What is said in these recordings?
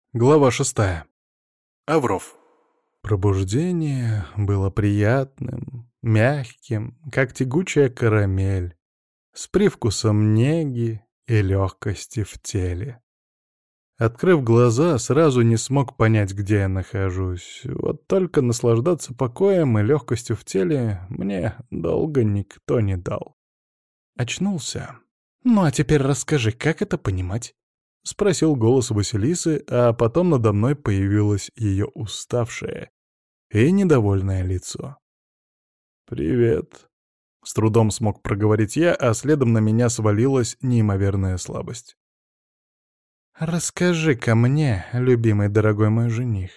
Глава 6. Авров. Пробуждение было приятным, мягким, как тягучая карамель, с привкусом неги и легкости в теле. Открыв глаза, сразу не смог понять, где я нахожусь. Вот только наслаждаться покоем и легкостью в теле мне долго никто не дал. Очнулся. «Ну а теперь расскажи, как это понимать?» — спросил голос Василисы, а потом надо мной появилось ее уставшее и недовольное лицо. «Привет», — с трудом смог проговорить я, а следом на меня свалилась неимоверная слабость. «Расскажи-ка мне, любимый дорогой мой жених,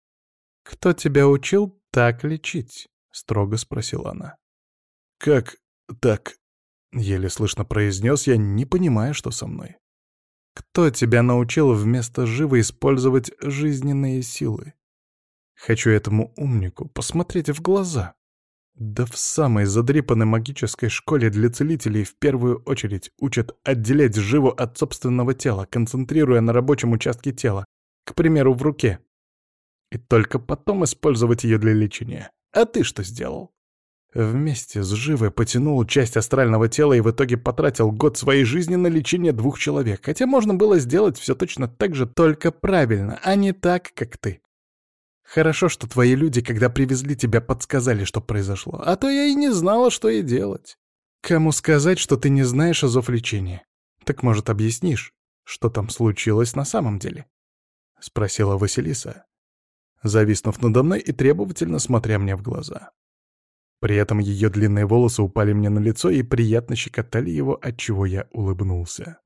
кто тебя учил так лечить?» — строго спросила она. «Как так?» — еле слышно произнес я, не понимая, что со мной. «Кто тебя научил вместо живо использовать жизненные силы? Хочу этому умнику посмотреть в глаза. Да в самой задрипанной магической школе для целителей в первую очередь учат отделять живу от собственного тела, концентрируя на рабочем участке тела, к примеру, в руке. И только потом использовать ее для лечения. А ты что сделал? Вместе с живой потянул часть астрального тела и в итоге потратил год своей жизни на лечение двух человек, хотя можно было сделать все точно так же, только правильно, а не так, как ты. Хорошо, что твои люди, когда привезли тебя, подсказали, что произошло, а то я и не знала, что и делать. Кому сказать, что ты не знаешь азов лечения? Так, может, объяснишь, что там случилось на самом деле?» — спросила Василиса, зависнув надо мной и требовательно смотря мне в глаза. При этом ее длинные волосы упали мне на лицо и приятно щекотали его, отчего я улыбнулся.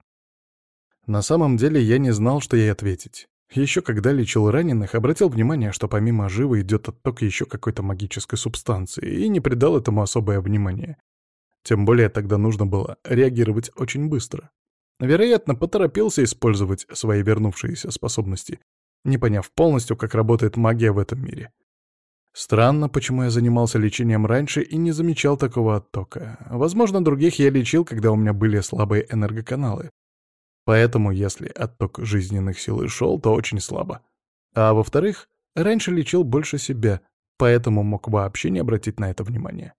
На самом деле я не знал, что ей ответить. Еще когда лечил раненых, обратил внимание, что помимо живы идет отток еще какой-то магической субстанции, и не придал этому особое внимание. Тем более тогда нужно было реагировать очень быстро. Вероятно, поторопился использовать свои вернувшиеся способности, не поняв полностью, как работает магия в этом мире. Странно, почему я занимался лечением раньше и не замечал такого оттока. Возможно, других я лечил, когда у меня были слабые энергоканалы. Поэтому, если отток жизненных сил и шел, то очень слабо. А во-вторых, раньше лечил больше себя, поэтому мог вообще не обратить на это внимания.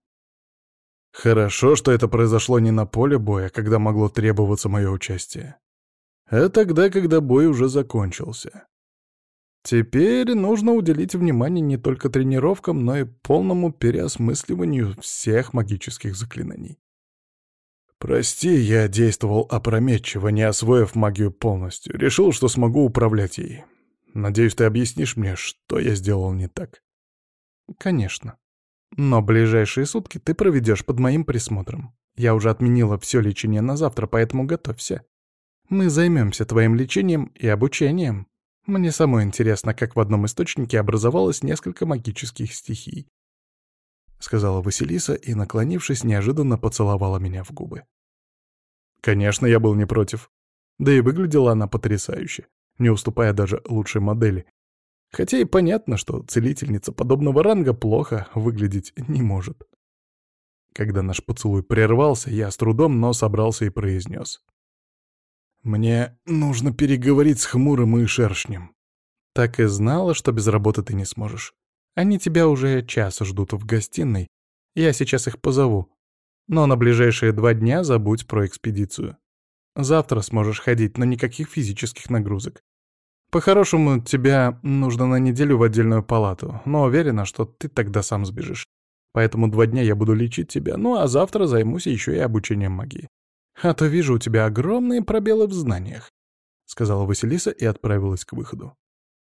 Хорошо, что это произошло не на поле боя, когда могло требоваться мое участие, а тогда, когда бой уже закончился. Теперь нужно уделить внимание не только тренировкам, но и полному переосмысливанию всех магических заклинаний. Прости, я действовал опрометчиво, не освоив магию полностью. Решил, что смогу управлять ей. Надеюсь, ты объяснишь мне, что я сделал не так. Конечно. Но ближайшие сутки ты проведешь под моим присмотром. Я уже отменила все лечение на завтра, поэтому готовься. Мы займемся твоим лечением и обучением. Мне самой интересно, как в одном источнике образовалось несколько магических стихий. Сказала Василиса и, наклонившись, неожиданно поцеловала меня в губы. Конечно, я был не против. Да и выглядела она потрясающе, не уступая даже лучшей модели. Хотя и понятно, что целительница подобного ранга плохо выглядеть не может. Когда наш поцелуй прервался, я с трудом, но собрался и произнес. «Мне нужно переговорить с Хмурым и Шершнем». Так и знала, что без работы ты не сможешь. Они тебя уже час ждут в гостиной. Я сейчас их позову. Но на ближайшие 2 дня забудь про экспедицию. Завтра сможешь ходить, но никаких физических нагрузок. По-хорошему, тебя нужно на неделю в отдельную палату, но уверена, что ты тогда сам сбежишь. Поэтому 2 дня я буду лечить тебя, ну а завтра займусь еще и обучением магии. А то вижу у тебя огромные пробелы в знаниях», — сказала Василиса и отправилась к выходу.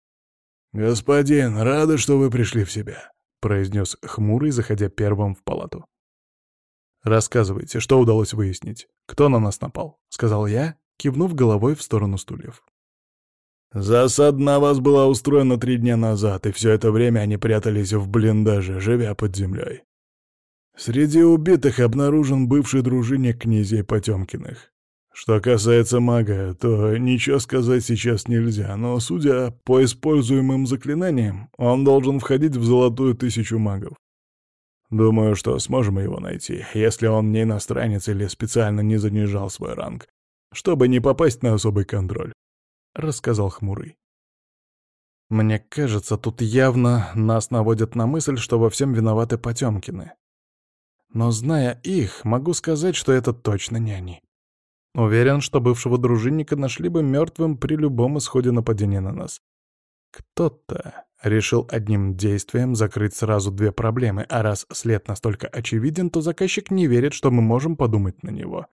«Господин, рада, что вы пришли в себя», — произнес Хмурый, заходя первым в палату. «Рассказывайте, что удалось выяснить? Кто на нас напал?» — сказал я, кивнув головой в сторону стульев. «Засада на вас была устроена 3 дня назад, и все это время они прятались в блиндаже, живя под землей. Среди убитых обнаружен бывший дружинник князей Потемкиных. Что касается мага, то ничего сказать сейчас нельзя, но, судя по используемым заклинаниям, он должен входить в золотую 1000 магов. Думаю, что сможем его найти, если он не иностранец или специально не занижал свой ранг, чтобы не попасть на особый контроль», — рассказал Хмурый. Мне кажется, тут явно нас наводят на мысль, что во всем виноваты Потёмкины. Но зная их, могу сказать, что это точно не они. Уверен, что бывшего дружинника нашли бы мертвым при любом исходе нападения на нас. Кто-то решил одним действием закрыть сразу две проблемы, а раз след настолько очевиден, то заказчик не верит, что мы можем подумать на него.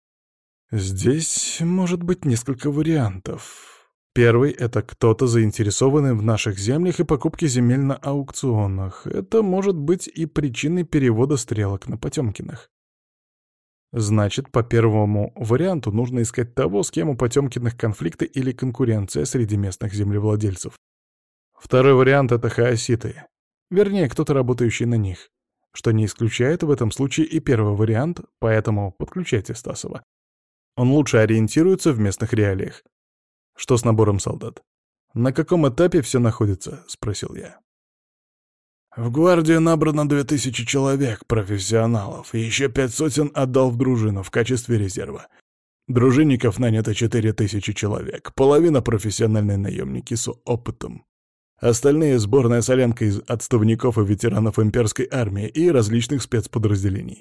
Здесь может быть несколько вариантов. Первый — это кто-то заинтересованный в наших землях и покупке земель на аукционах. Это может быть и причиной перевода стрелок на Потёмкиных. Значит, по первому варианту нужно искать того, с кем у Потёмкиных конфликты или конкуренция среди местных землевладельцев. Второй вариант — это хаоситы. Вернее, кто-то, работающий на них. Что не исключает в этом случае и первый вариант, поэтому подключайте Стасова. Он лучше ориентируется в местных реалиях. Что с набором солдат? На каком этапе все находится? Спросил я. В гвардию набрано 2000 человек, профессионалов, и еще 5 сотен отдал в дружину в качестве резерва. Дружинников нанято 4000 человек, половина профессиональные наемники с опытом. Остальные — сборная солянка из отставников и ветеранов имперской армии и различных спецподразделений.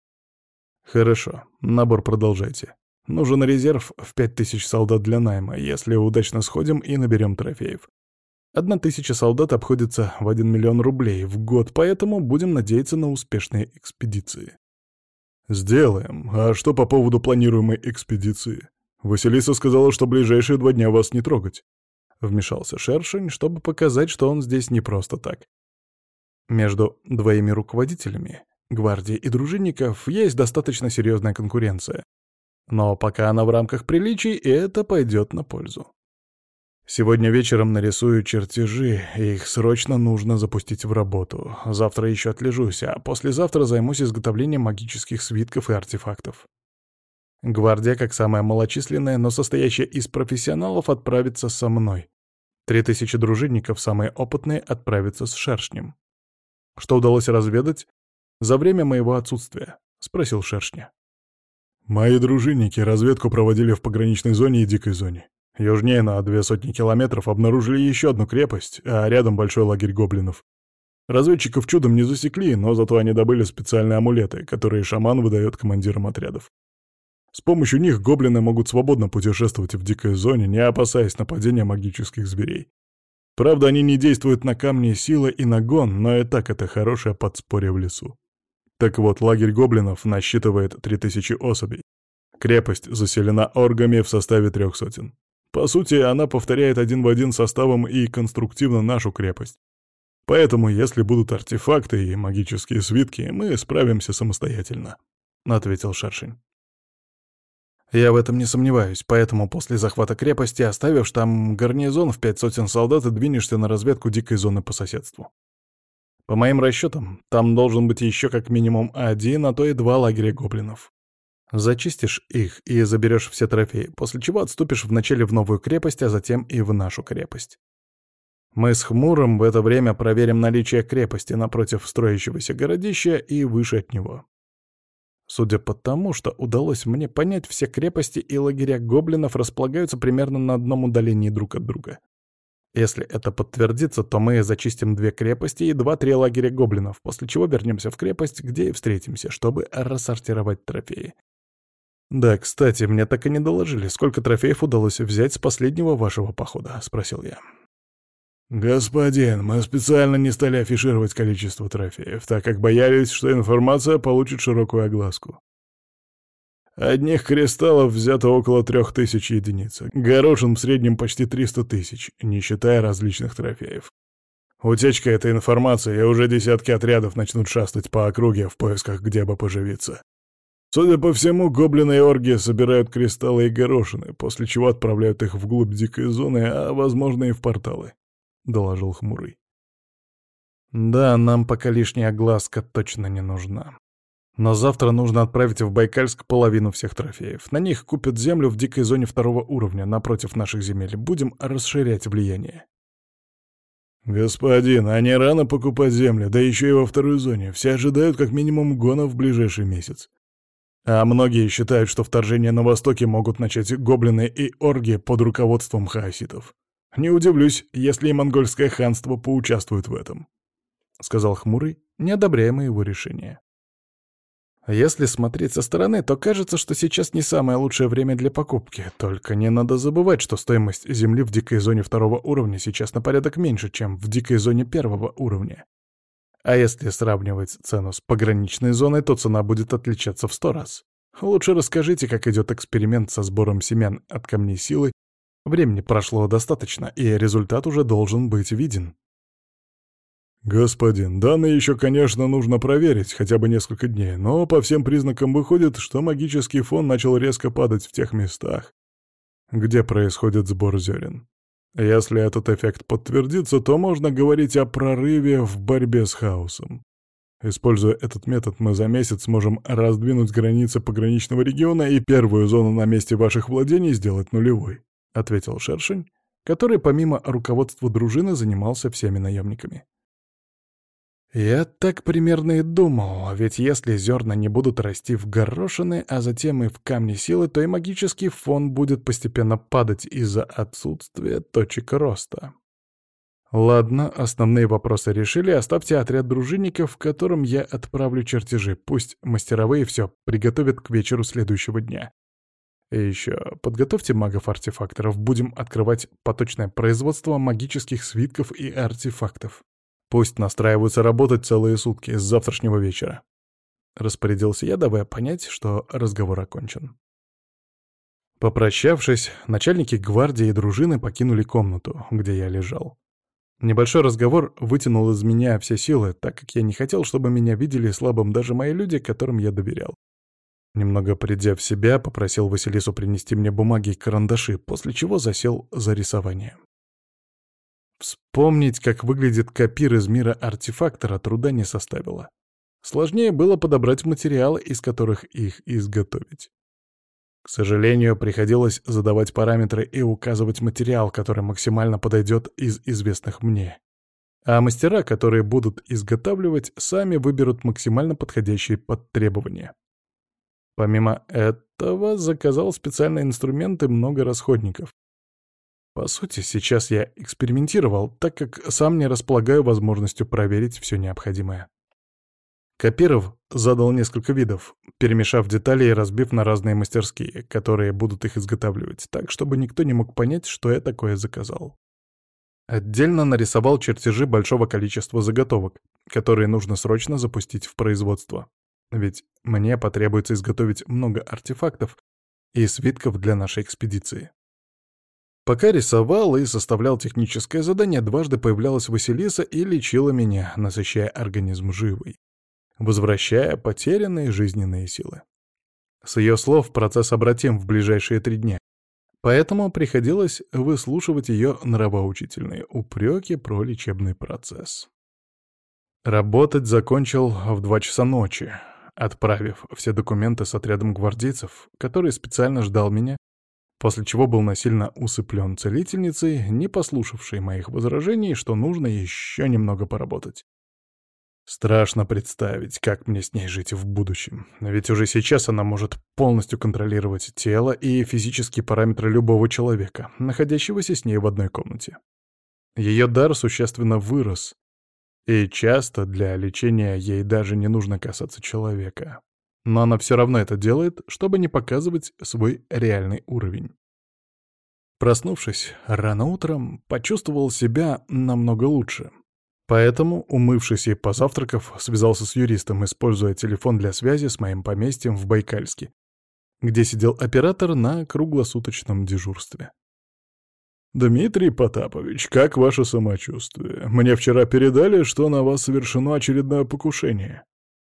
Хорошо, набор продолжайте. Нужен резерв в 5000 солдат для найма, если удачно сходим и наберем трофеев. 1000 солдат обходится в 1 миллион рублей в год, поэтому будем надеяться на успешные экспедиции. Сделаем. А что по поводу планируемой экспедиции? Василиса сказала, что ближайшие 2 дня вас не трогать. Вмешался Шершень, чтобы показать, что он здесь не просто так. Между двоими руководителями, гвардии и дружинников, есть достаточно серьезная конкуренция. Но пока она в рамках приличий, это пойдет на пользу. Сегодня вечером нарисую чертежи, и их срочно нужно запустить в работу. Завтра еще отлежусь, а послезавтра займусь изготовлением магических свитков и артефактов. Гвардия, как самая малочисленная, но состоящая из профессионалов, отправится со мной. 3000 дружинников, самые опытные, отправятся с Шершнем. Что удалось разведать за время моего отсутствия? Спросил Шершня. Мои дружинники разведку проводили в пограничной зоне и дикой зоне. Южнее на 200 километров обнаружили еще одну крепость, а рядом большой лагерь гоблинов. Разведчиков чудом не засекли, но зато они добыли специальные амулеты, которые шаман выдает командирам отрядов. С помощью них гоблины могут свободно путешествовать в дикой зоне, не опасаясь нападения магических зверей. Правда, они не действуют на камни силы и нагон, но и так это хорошее подспорье в лесу. Так вот, лагерь гоблинов насчитывает 3000 особей. Крепость заселена оргами в составе 3 сотен. По сути, она повторяет один в один составом и конструктивно нашу крепость. Поэтому, если будут артефакты и магические свитки, мы справимся самостоятельно», — ответил Шершень. «Я в этом не сомневаюсь, поэтому после захвата крепости, оставив там гарнизон в 5 сотен солдат, и двинешься на разведку дикой зоны по соседству. По моим расчетам, там должен быть еще как минимум 1, а то и 2 лагеря гоблинов. Зачистишь их и заберешь все трофеи, после чего отступишь вначале в новую крепость, а затем и в нашу крепость. Мы с Хмурым в это время проверим наличие крепости напротив строящегося городища и выше от него. Судя по тому, что удалось мне понять, все крепости и лагеря гоблинов располагаются примерно на одном удалении друг от друга. Если это подтвердится, то мы зачистим 2 крепости и 2-3 лагеря гоблинов, после чего вернемся в крепость, где и встретимся, чтобы рассортировать трофеи. «Да, кстати, мне так и не доложили, сколько трофеев удалось взять с последнего вашего похода?» — спросил я. «Господин, мы специально не стали афишировать количество трофеев, так как боялись, что информация получит широкую огласку. Одних кристаллов взято около 3000 единиц, горошин в среднем почти 300 тысяч, не считая различных трофеев. Утечка этой информации, и уже десятки отрядов начнут шастать по округе в поисках, где бы поживиться. Судя по всему, гоблины и орги собирают кристаллы и горошины, после чего отправляют их вглубь дикой зоны, а, возможно, и в порталы», — доложил Хмурый. «Да, нам пока лишняя огласка точно не нужна. Но завтра нужно отправить в Байкальск половину всех трофеев. На них купят землю в дикой зоне 2 уровня, напротив наших земель. Будем расширять влияние». «Господин, а не рано покупать землю, да еще и во 2 зоне. Все ожидают как минимум гонов в ближайший месяц. А многие считают, что вторжение на востоке могут начать гоблины и орги под руководством хаоситов. Не удивлюсь, если и монгольское ханство поучаствует в этом», — сказал Хмурый, не одобряя моего решения. Если смотреть со стороны, то кажется, что сейчас не самое лучшее время для покупки. Только не надо забывать, что стоимость земли в дикой зоне 2-го уровня сейчас на порядок меньше, чем в дикой зоне 1-го уровня. А если сравнивать цену с пограничной зоной, то цена будет отличаться в 100 раз. Лучше расскажите, как идет эксперимент со сбором семян от камней силы. Времени прошло достаточно, и результат уже должен быть виден. «Господин, данные еще, конечно, нужно проверить, хотя бы несколько дней, но по всем признакам выходит, что магический фон начал резко падать в тех местах, где происходит сбор зерен. Если этот эффект подтвердится, то можно говорить о прорыве в борьбе с хаосом. Используя этот метод, мы за месяц сможем раздвинуть границы пограничного региона и первую зону на месте ваших владений сделать нулевой», — ответил Шершень, который помимо руководства дружины занимался всеми наемниками. Я так примерно и думал, ведь если зерна не будут расти в горошины, а затем и в камни силы, то и магический фон будет постепенно падать из-за отсутствия точек роста. Ладно, основные вопросы решили, оставьте отряд дружинников, в котором я отправлю чертежи, пусть мастеровые все приготовят к вечеру следующего дня. И еще подготовьте магов-артефакторов, будем открывать поточное производство магических свитков и артефактов. Пусть настраиваются работать целые сутки с завтрашнего вечера. Распорядился я, давая понять, что разговор окончен. Попрощавшись, начальники гвардии и дружины покинули комнату, где я лежал. Небольшой разговор вытянул из меня все силы, так как я не хотел, чтобы меня видели слабым даже мои люди, которым я доверял. Немного придя в себя, попросил Василису принести мне бумаги и карандаши, после чего засел за рисование. Вспомнить, как выглядит копир из мира артефактора, труда не составило. Сложнее было подобрать материалы, из которых их изготовить. К сожалению, приходилось задавать параметры и указывать материал, который максимально подойдет из известных мне. А мастера, которые будут изготавливать, сами выберут максимально подходящие под требования. Помимо этого, заказал специальные инструменты, много расходников. По сути, сейчас я экспериментировал, так как сам не располагаю возможностью проверить все необходимое. Копиров задал несколько видов, перемешав детали и разбив на разные мастерские, которые будут их изготавливать, так, чтобы никто не мог понять, что я такое заказал. Отдельно нарисовал чертежи большого количества заготовок, которые нужно срочно запустить в производство. Ведь мне потребуется изготовить много артефактов и свитков для нашей экспедиции. Пока рисовал и составлял техническое задание, дважды появлялась Василиса и лечила меня, насыщая организм живой, возвращая потерянные жизненные силы. С ее слов процесс обратим в ближайшие 3 дня, поэтому приходилось выслушивать ее нравоучительные упреки про лечебный процесс. Работать закончил в 2 часа ночи, отправив все документы с отрядом гвардейцев, который специально ждал меня, после чего был насильно усыплен целительницей, не послушавшей моих возражений, что нужно еще немного поработать. Страшно представить, как мне с ней жить в будущем, ведь уже сейчас она может полностью контролировать тело и физические параметры любого человека, находящегося с ней в одной комнате. Ее дар существенно вырос, и часто для лечения ей даже не нужно касаться человека. Но она все равно это делает, чтобы не показывать свой реальный уровень. Проснувшись рано утром, почувствовал себя намного лучше. Поэтому, умывшись и позавтракав, связался с юристом, используя телефон для связи с моим поместьем в Байкальске, где сидел оператор на круглосуточном дежурстве. «Дмитрий Потапович, как ваше самочувствие? Мне вчера передали, что на вас совершено очередное покушение».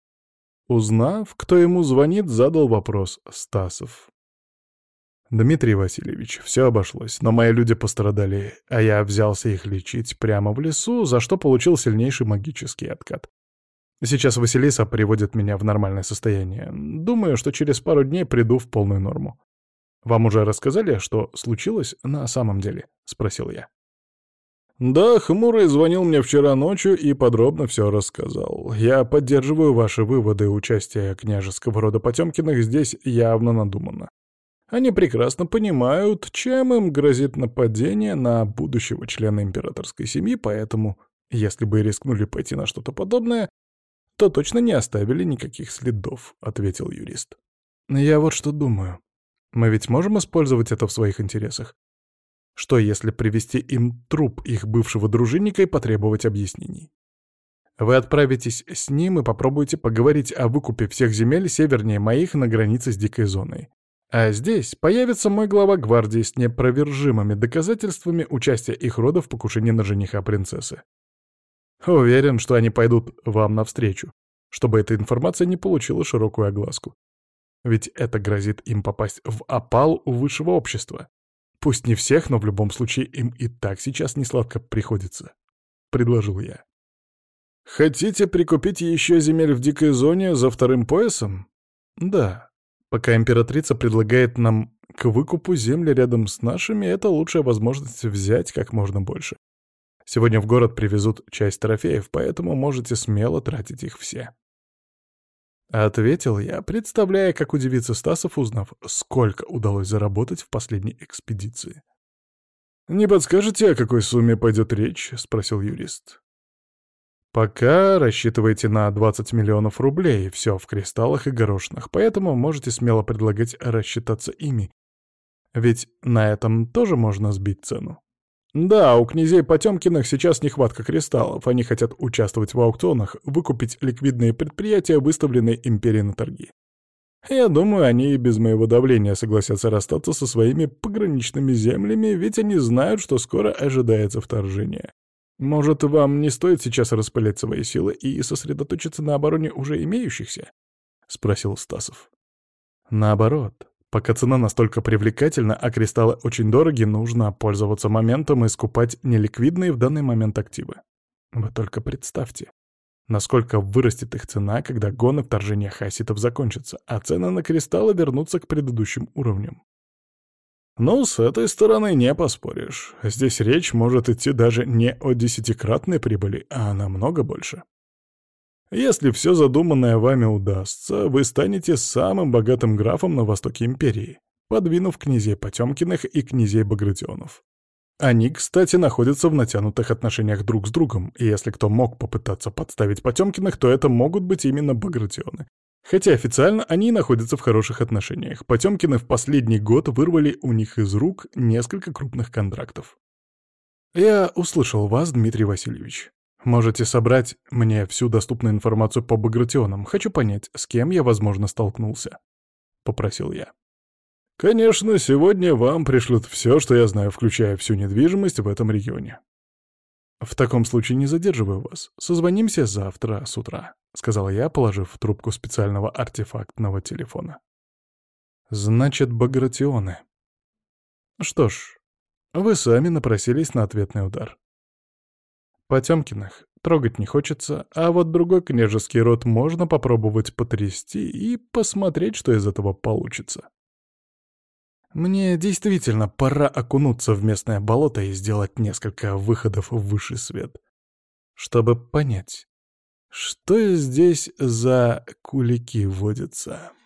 Узнав, кто ему звонит, задал вопрос Стасов. «Дмитрий Васильевич, все обошлось, но мои люди пострадали, а я взялся их лечить прямо в лесу, за что получил сильнейший магический откат. Сейчас Василиса приводит меня в нормальное состояние. Думаю, что через пару дней приду в полную норму. Вам уже рассказали, что случилось на самом деле?» — спросил я. «Да, Хмурый звонил мне вчера ночью и подробно все рассказал. Я поддерживаю ваши выводы, участие княжеского рода Потемкиных здесь явно надумано. Они прекрасно понимают, чем им грозит нападение на будущего члена императорской семьи, поэтому, если бы и рискнули пойти на что-то подобное, то точно не оставили никаких следов», — ответил юрист. «Я вот что думаю. Мы ведь можем использовать это в своих интересах? Что, если привести им труп их бывшего дружинника и потребовать объяснений? Вы отправитесь с ним и попробуете поговорить о выкупе всех земель севернее моих на границе с дикой зоной. А здесь появится мой глава гвардии с непровержимыми доказательствами участия их рода в покушении на жениха принцессы. Уверен, что они пойдут вам навстречу, чтобы эта информация не получила широкую огласку. Ведь это грозит им попасть в опал у высшего общества. Пусть не всех, но в любом случае им и так сейчас несладко приходится», — предложил я. «Хотите прикупить еще земель в дикой зоне за вторым поясом?» «Да. Пока императрица предлагает нам к выкупу земли рядом с нашими, это лучшая возможность взять как можно больше. Сегодня в город привезут часть трофеев, поэтому можете смело тратить их все». Ответил я, представляя, как удивится Стасов, узнав, сколько удалось заработать в последней экспедиции. «Не подскажете, о какой сумме пойдет речь?» — спросил юрист. «Пока рассчитывайте на 20 миллионов рублей, все в кристаллах и горошинах, поэтому можете смело предлагать рассчитаться ими. Ведь на этом тоже можно сбить цену. Да, у князей Потёмкиных сейчас нехватка кристаллов, они хотят участвовать в аукционах, выкупить ликвидные предприятия, выставленные империей на торги. Я думаю, они и без моего давления согласятся расстаться со своими пограничными землями, ведь они знают, что скоро ожидается вторжение. Может, вам не стоит сейчас распылять свои силы и сосредоточиться на обороне уже имеющихся?» — спросил Стасов. «Наоборот. Пока цена настолько привлекательна, а кристаллы очень дороги, нужно пользоваться моментом и скупать неликвидные в данный момент активы. Вы только представьте, насколько вырастет их цена, когда гоны вторжения хасситов закончатся, а цены на кристаллы вернутся к предыдущим уровням». «Ну, с этой стороны не поспоришь. Здесь речь может идти даже не о 10-кратной прибыли, а намного больше. Если все задуманное вами удастся, вы станете самым богатым графом на востоке империи, подвинув князей Потёмкиных и князей Багратионов. Они, кстати, находятся в натянутых отношениях друг с другом, и если кто мог попытаться подставить Потёмкиных, то это могут быть именно Багратионы. Хотя официально они и находятся в хороших отношениях. Потёмкины в последний год вырвали у них из рук несколько крупных контрактов. Я услышал вас, Дмитрий Васильевич. Можете собрать мне всю доступную информацию по Багратионам. Хочу понять, с кем я, возможно, столкнулся. Попросил я. «Конечно, сегодня вам пришлют все, что я знаю, включая всю недвижимость в этом регионе». «В таком случае не задерживаю вас. Созвонимся завтра с утра», — сказал я, положив трубку специального артефактного телефона. «Значит, Багратионы. Что ж, вы сами напросились на ответный удар. Потёмкиных трогать не хочется, а вот другой княжеский род можно попробовать потрясти и посмотреть, что из этого получится. Мне действительно пора окунуться в местное болото и сделать несколько выходов в высший свет, чтобы понять, что здесь за кулики водятся».